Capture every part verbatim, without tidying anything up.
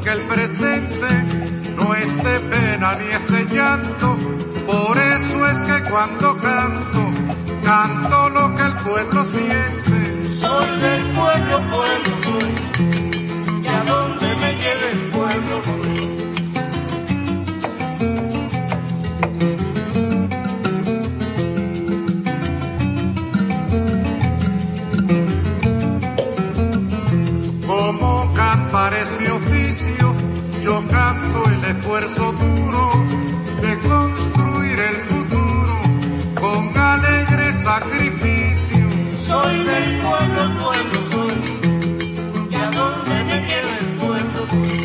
porque el presente no es de pena ni es de llanto. Por eso es que cuando canto, canto lo que el pueblo siente. Soy del pueblo, pueblo soy, y a donde me lleve el pueblo voy. Como cantar es mi oficio, yo canto el esfuerzo duro de construir el futuro con alegre sacrificio. Soy del pueblo, pueblo soy, y a donde me lleve el pueblo voy.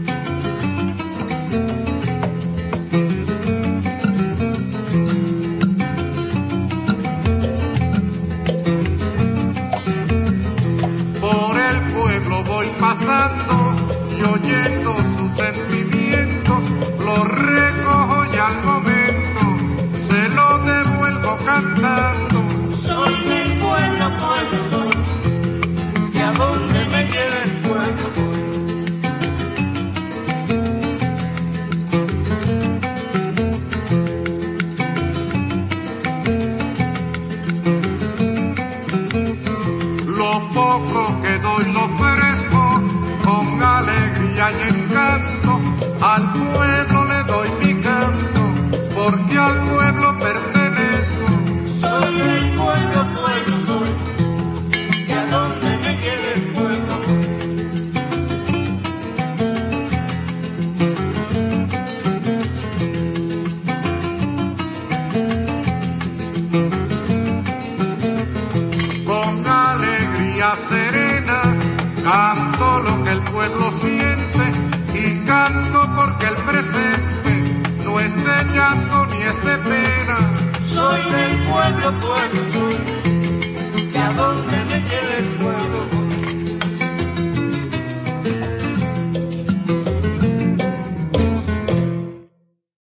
Por el pueblo voy pasando y oyendo su sentimiento, lo recojo y al momento se lo devuelvo cantando. Soy del pueblo, pueblo soy, y a donde me lleve el pueblo voy. Lo poco que doy lo ofrezco con alegría y encanto, al pueblo le doy mi canto, porque al pueblo pertenezco. Soy del pueblo, pueblo soy, y a donde me lleve el pueblo voy. Con alegría serena canto lo que el pueblo siente, y canto porque el presente no es de llanto ni es de pena. Soy del pueblo, pueblo soy,